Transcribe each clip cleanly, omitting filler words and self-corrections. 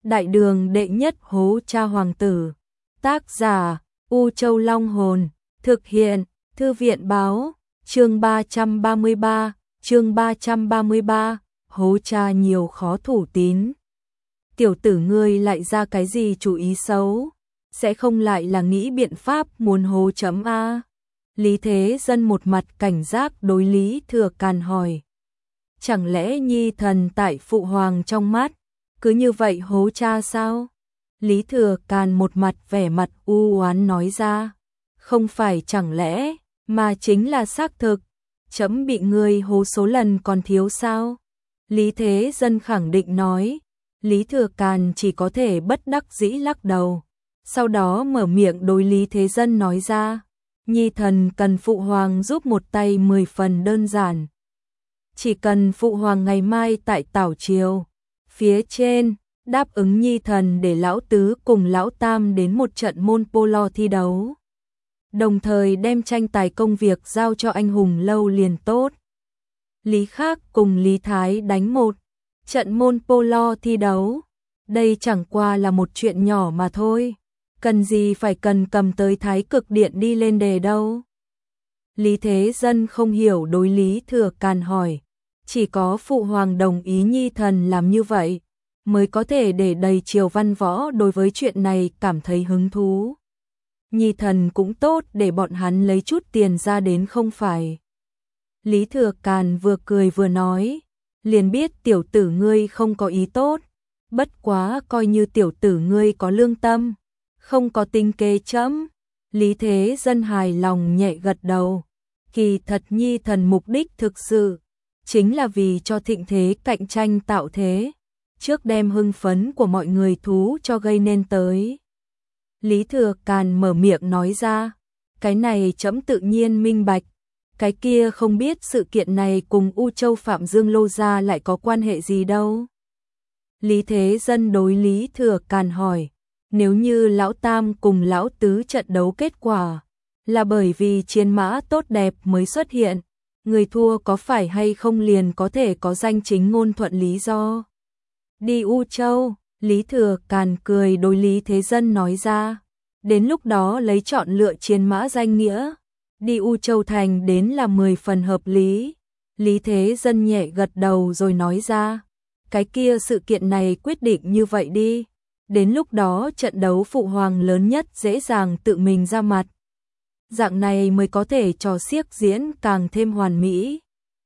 Đại đường đệ nhất hố cha hoàng tử. Tác giả U Châu Long Hồn. Thực hiện Thư viện báo. Chương 333, hố cha nhiều khó thủ tín. Tiểu tử ngươi lại ra cái gì chủ ý xấu? Sẽ không lại là nghĩ biện pháp muốn hố chấm a? Lý Thế Dân một mặt cảnh giác đối Lý Thừa Càn hỏi. Chẳng lẽ nhi thần tại phụ hoàng trong mắt cứ như vậy hố cha sao? Lý Thừa Càn một mặt vẻ mặt u oán nói ra. Không phải chẳng lẽ, mà chính là xác thực. Chấm bị ngươi hố số lần còn thiếu sao? Lý Thế Dân khẳng định nói. Lý Thừa Càn chỉ có thể bất đắc dĩ lắc đầu. Sau đó mở miệng đối Lý Thế Dân nói ra. Nhi thần cần phụ hoàng giúp một tay 10 phần đơn giản. Chỉ cần phụ hoàng ngày mai tại Tảo Triều phía trên đáp ứng nhi thần để lão tứ cùng lão tam đến một trận môn polo thi đấu. Đồng thời đem tranh tài công việc giao cho anh hùng lâu liền tốt. Lý Khác cùng Lý Thái đánh một trận môn polo thi đấu. Đây chẳng qua là một chuyện nhỏ mà thôi. Cần gì phải cần cầm tới Thái Cực Điện đi lên đề đâu. Lý Thế Dân không hiểu đối Lý Thừa Càn hỏi. Chỉ có phụ hoàng đồng ý nhi thần làm như vậy mới có thể để đầy triều văn võ đối với chuyện này cảm thấy hứng thú. Nhi thần cũng tốt để bọn hắn lấy chút tiền ra đến không phải. Lý Thừa Càn vừa cười vừa nói. Liền biết tiểu tử ngươi không có ý tốt. Bất quá coi như tiểu tử ngươi có lương tâm. Không có tính kế chấm. Lý Thế Dân hài lòng nhẹ gật đầu. Kỳ thật nhi thần mục đích thực sự chính là vì cho thịnh thế cạnh tranh tạo thế. Trước đem hưng phấn của mọi người thú cho gây nên tới. Lý Thừa Càn mở miệng nói ra. Cái này chấm tự nhiên minh bạch. Cái kia không biết sự kiện này cùng U Châu Phạm Dương Lô Gia lại có quan hệ gì đâu. Lý Thế Dân đối Lý Thừa Càn hỏi. Nếu như lão tam cùng lão tứ trận đấu kết quả là bởi vì chiến mã tốt đẹp mới xuất hiện, người thua có phải hay không liền có thể có danh chính ngôn thuận lý do. Đi U Châu, Lý Thừa Càn cười đối Lý Thế Dân nói ra. Đến lúc đó lấy chọn lựa chiến mã danh nghĩa. Đi U Châu thành đến là 10 phần hợp lý. Lý Thế Dân nhẹ gật đầu rồi nói ra. Cái kia sự kiện này quyết định như vậy đi. Đến lúc đó trận đấu phụ hoàng lớn nhất dễ dàng tự mình ra mặt. Dạng này mới có thể trò xiếc diễn càng thêm hoàn mỹ.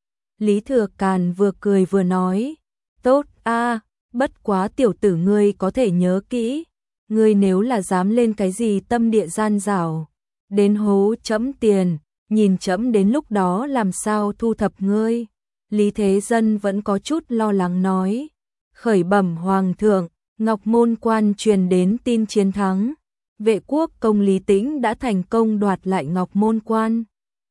Lý Thừa Càn vừa cười vừa nói. Tốt a, bất quá tiểu tử ngươi có thể nhớ kỹ. Ngươi nếu là dám lên cái gì tâm địa gian dảo, đến hố chấm tiền, nhìn chấm đến lúc đó làm sao thu thập ngươi. Lý Thế Dân vẫn có chút lo lắng nói. Khởi bẩm hoàng thượng, Ngọc Môn Quan truyền đến tin chiến thắng. Vệ quốc công Lý Tĩnh đã thành công đoạt lại Ngọc Môn Quan.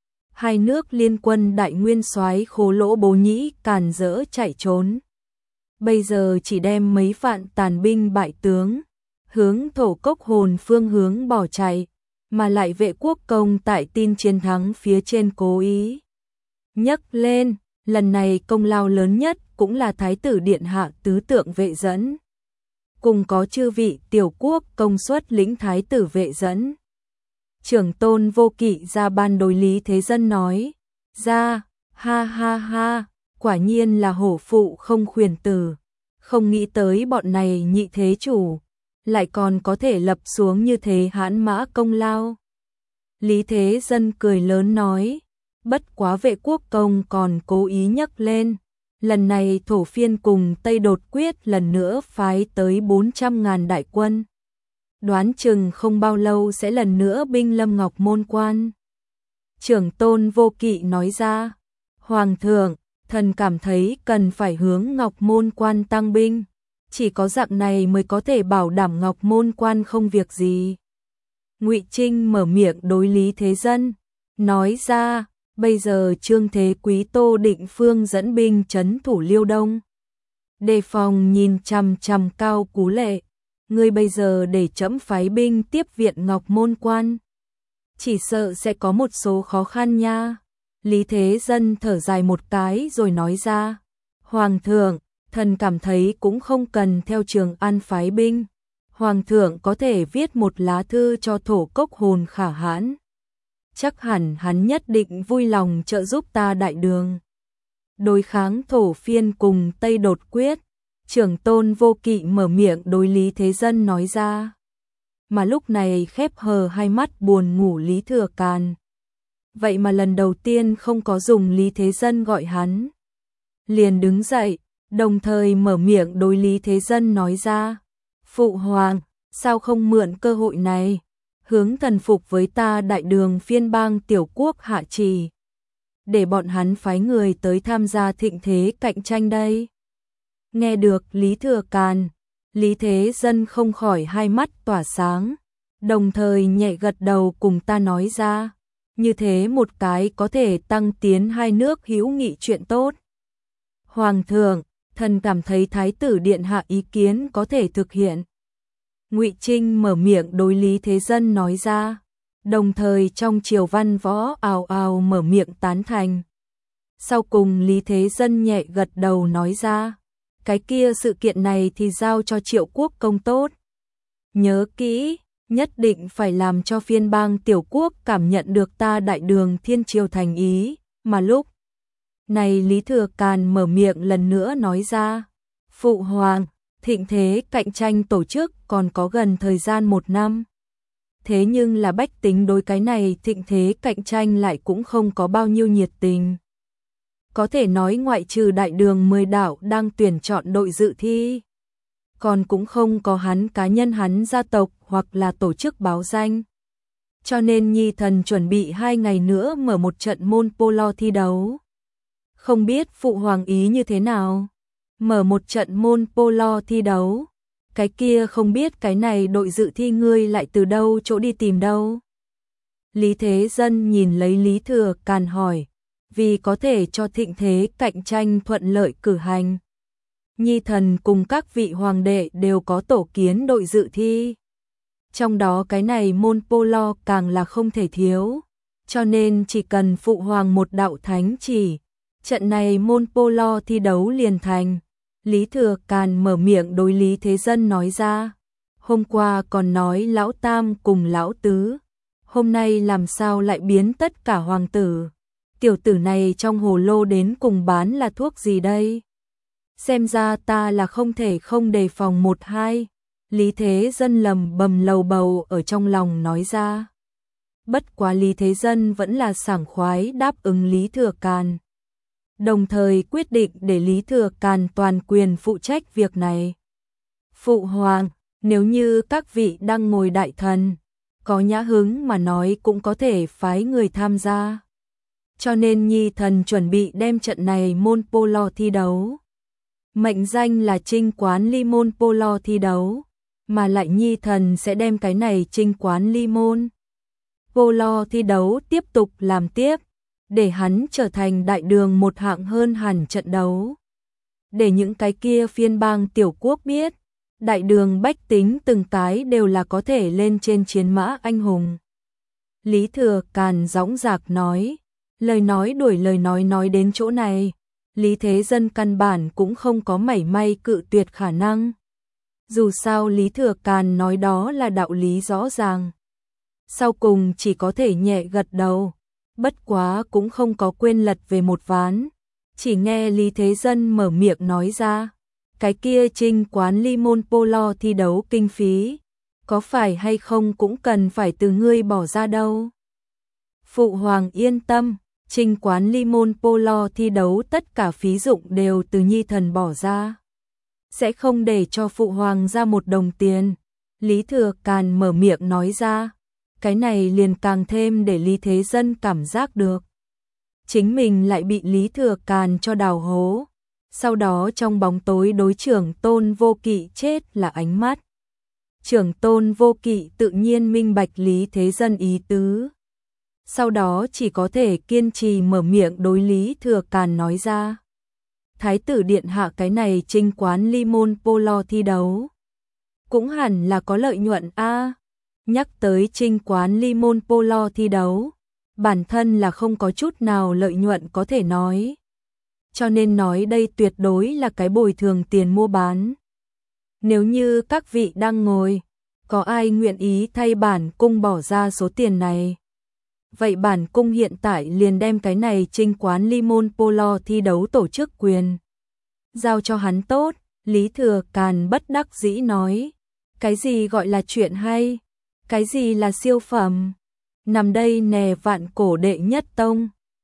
Hai nước liên quân đại nguyên soái Khố Lỗ Bố Nhĩ càn rỡ chạy trốn. Bây giờ chỉ đem mấy vạn tàn binh bại tướng, hướng Thổ Cốc Hồn phương hướng bỏ chạy, mà lại vệ quốc công tại tin chiến thắng phía trên cố ý nhấc lên, lần này công lao lớn nhất cũng là Thái tử Điện Hạ tứ tượng vệ dẫn. Cùng có chư vị tiểu quốc công suất lĩnh Thái tử vệ dẫn. Trưởng tôn Vô Kỵ ra ban đối Lý Thế Dân nói. Ra, ha ha ha, quả nhiên là hổ phụ không khuyển tử. Không nghĩ tới bọn này nhị thế chủ, lại còn có thể lập xuống như thế hãn mã công lao. Lý Thế Dân cười lớn nói. Bất quá vệ quốc công còn cố ý nhắc lên. Lần này thổ phiên cùng Tây đột quyết lần nữa phái tới 400.000 đại quân. Đoán chừng không bao lâu sẽ lần nữa binh lâm Ngọc Môn Quan. Trưởng tôn Vô Kỵ nói ra. Hoàng thượng, thần cảm thấy cần phải hướng Ngọc Môn Quan tăng binh. Chỉ có dạng này mới có thể bảo đảm Ngọc Môn Quan không việc gì. Ngụy Trinh mở miệng đối Lý Thế Dân. Nói ra. Bây giờ Trương Thế Quý Tô Định Phương dẫn binh trấn thủ Liêu Đông. Đề phòng nhìn chằm chằm Cao Cú Lệ. Ngươi bây giờ để chấm phái binh tiếp viện Ngọc Môn Quan. Chỉ sợ sẽ có một số khó khăn nha. Lý Thế Dân thở dài một cái rồi nói ra. Hoàng thượng, thần cảm thấy cũng không cần theo Trường An phái binh. Hoàng thượng có thể viết một lá thư cho Thổ Cốc Hồn Khả Hãn. Chắc hẳn hắn nhất định vui lòng trợ giúp ta Đại Đường đối kháng Thổ Phiên cùng Tây Đột Quyết. Trưởng Tôn Vô Kỵ mở miệng đối Lý Thế Dân nói ra. Mà lúc này khép hờ hai mắt buồn ngủ Lý Thừa Càn. Vậy mà lần đầu tiên không có dùng Lý Thế Dân gọi hắn. Liền đứng dậy, đồng thời mở miệng đối Lý Thế Dân nói ra. Phụ hoàng, sao không mượn cơ hội này, hướng thần phục với ta Đại Đường phiên bang tiểu quốc hạ trì, để bọn hắn phái người tới tham gia thịnh thế cạnh tranh đây. Nghe được Lý Thừa Càn, Lý Thế Dân không khỏi hai mắt tỏa sáng, đồng thời nhẹ gật đầu cùng ta nói ra, như thế một cái có thể tăng tiến hai nước hữu nghị chuyện tốt. Hoàng thượng, thần cảm thấy Thái tử điện hạ ý kiến có thể thực hiện. Ngụy Trinh mở miệng đối Lý Thế Dân nói ra, đồng thời trong triều văn võ ào ào mở miệng tán thành. Sau cùng Lý Thế Dân nhẹ gật đầu nói ra, cái kia sự kiện này thì giao cho Triệu Quốc công tốt. Nhớ kỹ, nhất định phải làm cho phiên bang tiểu quốc cảm nhận được ta Đại Đường thiên triều thành ý, mà lúc này Lý Thừa Càn mở miệng lần nữa nói ra, phụ hoàng, thịnh thế cạnh tranh tổ chức còn có gần thời gian 1 năm. Thế nhưng là bách tính đối cái này thịnh thế cạnh tranh lại cũng không có bao nhiêu nhiệt tình. Có thể nói ngoại trừ Đại Đường 10 đảo đang tuyển chọn đội dự thi, còn cũng không có hắn cá nhân hắn gia tộc hoặc là tổ chức báo danh. Cho nên Nhi thần chuẩn bị 2 ngày nữa mở một trận môn polo thi đấu. Không biết phụ hoàng ý như thế nào? Mở một trận môn polo thi đấu. Cái kia không biết cái này đội dự thi ngươi lại từ đâu chỗ đi tìm đâu? Lý Thế Dân nhìn lấy Lý Thừa Càn hỏi, vì có thể cho thịnh thế cạnh tranh thuận lợi cử hành. Nhi thần cùng các vị hoàng đệ đều có tổ kiến đội dự thi. Trong đó cái này môn polo càng là không thể thiếu, cho nên chỉ cần phụ hoàng một đạo thánh chỉ, trận này môn polo thi đấu liền thành. Lý Thừa Càn mở miệng đối Lý Thế Dân nói ra, hôm qua còn nói lão tam cùng lão tứ, hôm nay làm sao lại biến tất cả hoàng tử, tiểu tử này trong hồ lô đến cùng bán là thuốc gì đây? Xem ra ta là không thể không đề phòng 1-2. Lý Thế Dân lầm bầm lầu bầu ở trong lòng nói ra. Bất quá Lý Thế Dân vẫn là sảng khoái đáp ứng Lý Thừa Càn. Đồng thời quyết định để Lý Thừa Càn toàn quyền phụ trách việc này. Phụ hoàng, nếu như các vị đang ngồi đại thần, có nhã hứng mà nói cũng có thể phái người tham gia. Cho nên Nhi thần chuẩn bị đem trận này môn polo thi đấu. Mệnh danh là Trinh Quán Ly môn polo thi đấu, mà lại Nhi thần sẽ đem cái này Trinh Quán Ly môn polo thi đấu tiếp tục làm tiếp, để hắn trở thành Đại Đường một hạng hơn hẳn trận đấu. Để những cái kia phiên bang tiểu quốc biết, Đại Đường bách tính từng cái đều là có thể lên trên chiến mã anh hùng. Lý Thừa Càn dõng dạc nói, lời nói đuổi lời nói đến chỗ này, Lý Thế Dân căn bản cũng không có mảy may cự tuyệt khả năng. Dù sao Lý Thừa Càn nói đó là đạo lý rõ ràng. Sau cùng chỉ có thể nhẹ gật đầu, bất quá cũng không có quên lật về một ván. Chỉ nghe Lý Thế Dân mở miệng nói ra, cái kia Trinh Quán Ly môn polo thi đấu kinh phí, có phải hay không cũng cần phải từ ngươi bỏ ra đâu. Phụ hoàng yên tâm, Trinh Quán Ly môn polo thi đấu tất cả phí dụng đều từ Nhi thần bỏ ra. Sẽ không để cho phụ hoàng ra một đồng tiền. Lý Thừa Càn mở miệng nói ra, cái này liền càng thêm để Lý Thế Dân cảm giác được. Chính mình lại bị Lý Thừa Càn cho đào hố. Sau đó trong bóng tối đối Trưởng Tôn Vô Kỵ chết là ánh mắt. Trưởng Tôn Vô Kỵ tự nhiên minh bạch Lý Thế Dân ý tứ. Sau đó chỉ có thể kiên trì mở miệng đối Lý Thừa Càn nói ra. Thái tử điện hạ cái này Trinh Quán Ly môn polo thi đấu, cũng hẳn là có lợi nhuận a. Nhắc tới Trinh Quán Ly môn polo thi đấu, bản thân là không có chút nào lợi nhuận có thể nói. cho nên nói đây tuyệt đối là cái bồi thường tiền mua bán. Nếu như các vị đang ngồi, có ai nguyện ý thay bản cung bỏ ra số tiền này? Vậy bản cung hiện tại liền đem cái này trinh quán Limon Polo thi đấu tổ chức quyền giao cho hắn tốt. Lý Thừa Càn bất đắc dĩ nói, cái gì gọi là chuyện hay? Cái gì là siêu phẩm? Nằm đây nè vạn cổ đệ nhất tông.